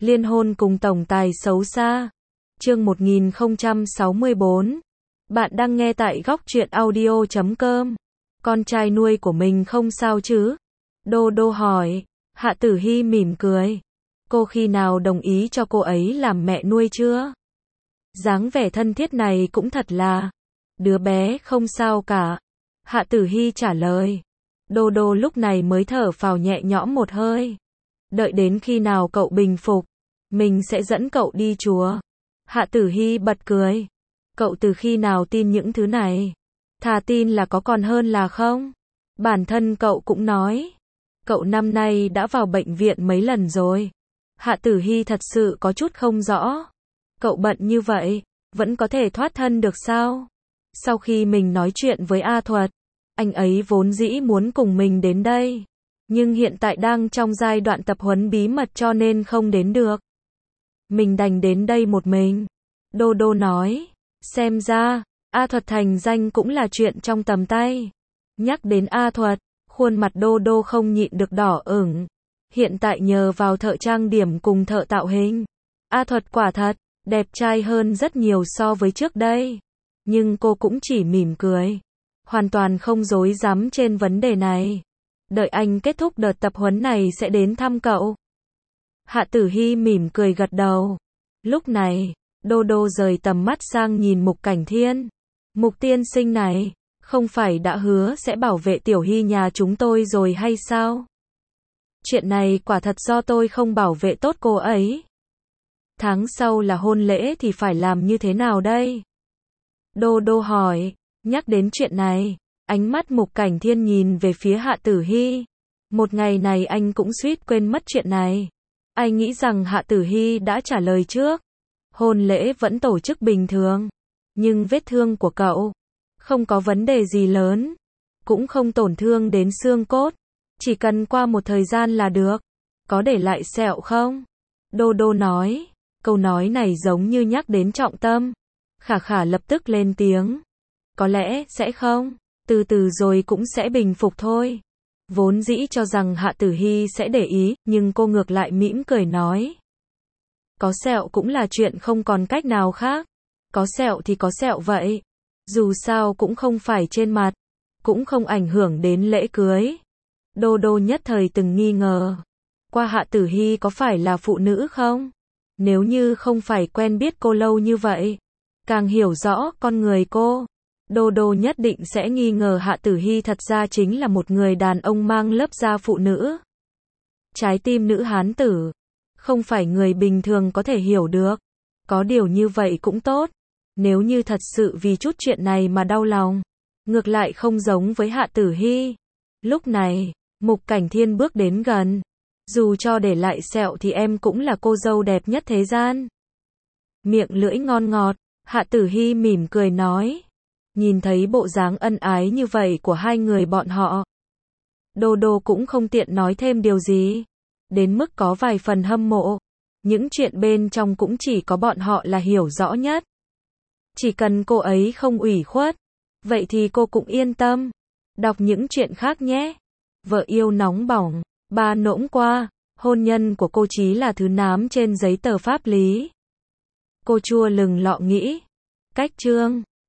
Liên hôn cùng tổng tài xấu xa. Chương 1064. Bạn đang nghe tại góc truyện audio.com. Con trai nuôi của mình không sao chứ? Đô Đô hỏi. Hạ Tử Hy mỉm cười. Cô khi nào đồng ý cho cô ấy làm mẹ nuôi chưa? Dáng vẻ thân thiết này cũng thật là. Đứa bé không sao cả. Hạ Tử Hy trả lời. Đô Đô lúc này mới thở phào nhẹ nhõm một hơi. Đợi đến khi nào cậu bình phục, mình sẽ dẫn cậu đi chùa. Hạ Tử Hy bật cười. Cậu từ khi nào tin những thứ này? Thà tin là có còn hơn là không. Bản thân cậu cũng nói. Cậu năm nay đã vào bệnh viện mấy lần rồi. Hạ Tử Hy thật sự có chút không rõ. Cậu bận như vậy, vẫn có thể thoát thân được sao? Sau khi mình nói chuyện với A Thuật, anh ấy vốn dĩ muốn cùng mình đến đây. Nhưng hiện tại đang trong giai đoạn tập huấn bí mật cho nên không đến được. Mình đành đến đây một mình. Đô Đô nói. Xem ra, A Thuật thành danh cũng là chuyện trong tầm tay. Nhắc đến A Thuật, khuôn mặt Đô Đô không nhịn được đỏ ửng. Hiện tại nhờ vào thợ trang điểm cùng thợ tạo hình, A Thuật quả thật, đẹp trai hơn rất nhiều so với trước đây. Nhưng cô cũng chỉ mỉm cười. Hoàn toàn không rối rắm trên vấn đề này. Đợi anh kết thúc đợt tập huấn này sẽ đến thăm cậu. Hạ Tử Hy mỉm cười gật đầu. Lúc này, Đô Đô rời tầm mắt sang nhìn Mục Cảnh Thiên. Mục tiên sinh này, không phải đã hứa sẽ bảo vệ Tiểu Hy nhà chúng tôi rồi hay sao? Chuyện này quả thật do tôi không bảo vệ tốt cô ấy. Tháng sau là hôn lễ thì phải làm như thế nào đây? Đô Đô hỏi. Nhắc đến chuyện này, ánh mắt Mục Cảnh Thiên nhìn về phía Hạ Tử Hy. Một ngày này anh cũng suýt quên mất chuyện này. Anh nghĩ rằng Hạ Tử Hy đã trả lời trước. Hôn lễ vẫn tổ chức bình thường. Nhưng vết thương của cậu không có vấn đề gì lớn. Cũng không tổn thương đến xương cốt. Chỉ cần qua một thời gian là được. Có để lại sẹo không? Đô Đô nói. Câu nói này giống như nhắc đến trọng tâm. Khả Khả lập tức lên tiếng. Có lẽ sẽ không. Từ từ rồi cũng sẽ bình phục thôi. Vốn dĩ cho rằng Hạ Tử Hy sẽ để ý, nhưng cô ngược lại mỉm cười nói. Có sẹo cũng là chuyện không còn cách nào khác. Có sẹo thì có sẹo vậy. Dù sao cũng không phải trên mặt. Cũng không ảnh hưởng đến lễ cưới. Đô Đô nhất thời từng nghi ngờ. Qua Hạ Tử Hy có phải là phụ nữ không? Nếu như không phải quen biết cô lâu như vậy, càng hiểu rõ con người cô, Đô Đô nhất định sẽ nghi ngờ Hạ Tử Hy thật ra chính là một người đàn ông mang lớp da phụ nữ. Trái tim nữ hán tử, không phải người bình thường có thể hiểu được. Có điều như vậy cũng tốt. Nếu như thật sự vì chút chuyện này mà đau lòng, ngược lại không giống với Hạ Tử Hy. Lúc này, Mục Cảnh Thiên bước đến gần. Dù cho để lại sẹo thì em cũng là cô dâu đẹp nhất thế gian. Miệng lưỡi ngon ngọt, Hạ Tử Hy mỉm cười nói. Nhìn thấy bộ dáng ân ái như vậy của hai người bọn họ, Đô Đô cũng không tiện nói thêm điều gì. Đến mức có vài phần hâm mộ. Những chuyện bên trong cũng chỉ có bọn họ là hiểu rõ nhất. Chỉ cần cô ấy không ủy khuất, vậy thì cô cũng yên tâm. Đọc những chuyện khác nhé. Vợ yêu nóng bỏng. 3 nỗng qua, hôn nhân của cô Chí là thứ nám trên giấy tờ pháp lý. Cô chua lừng lọ nghĩ. Cách chương